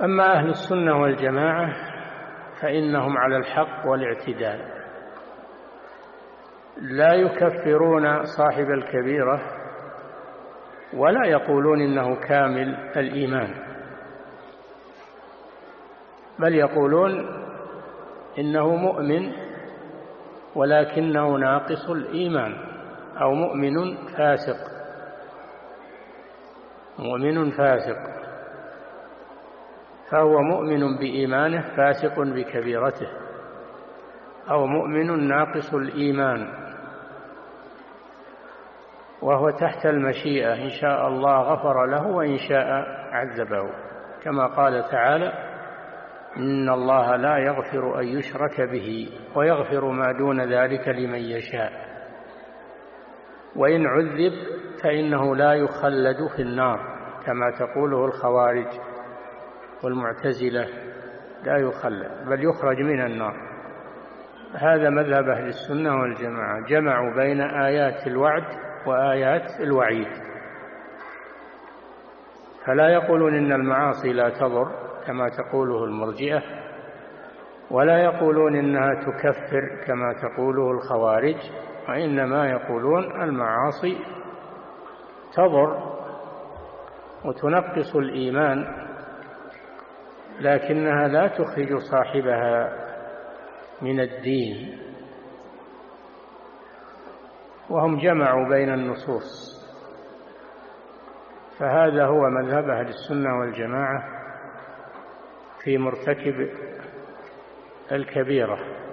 أما أهل السنة والجماعة فإنهم على الحق والاعتدال، لا يكفرون صاحب الكبيرة ولا يقولون إنه كامل الإيمان، بل يقولون إنه مؤمن ولكنه ناقص الإيمان، أو مؤمن فاسق، فهو مؤمن بإيمانه فاسق بكبيرته، أو مؤمن ناقص الإيمان، وهو تحت المشيئة، إن شاء الله غفر له وإن شاء عذبه، كما قال تعالى: إن الله لا يغفر أن يشرك به ويغفر ما دون ذلك لمن يشاء، وإن عذب فإنه لا يخلد في النار كما تقوله الخوارج والمعتزلة، لا يخلد بل يخرج من النار. هذا مذهب أهل السنة والجماعة، جمعوا بين آيات الوعد وآيات الوعيد، فلا يقولون إن المعاصي لا تضر كما تقوله المرجئة، ولا يقولون إنها تكفر كما تقوله الخوارج، وإنما يقولون المعاصي تضر وتنقص الإيمان، لكنها لا تخرج صاحبها من الدين. وهم جمعوا بين النصوص، فهذا هو مذهب أهل السنة والجماعة في مرتكب الكبيرة.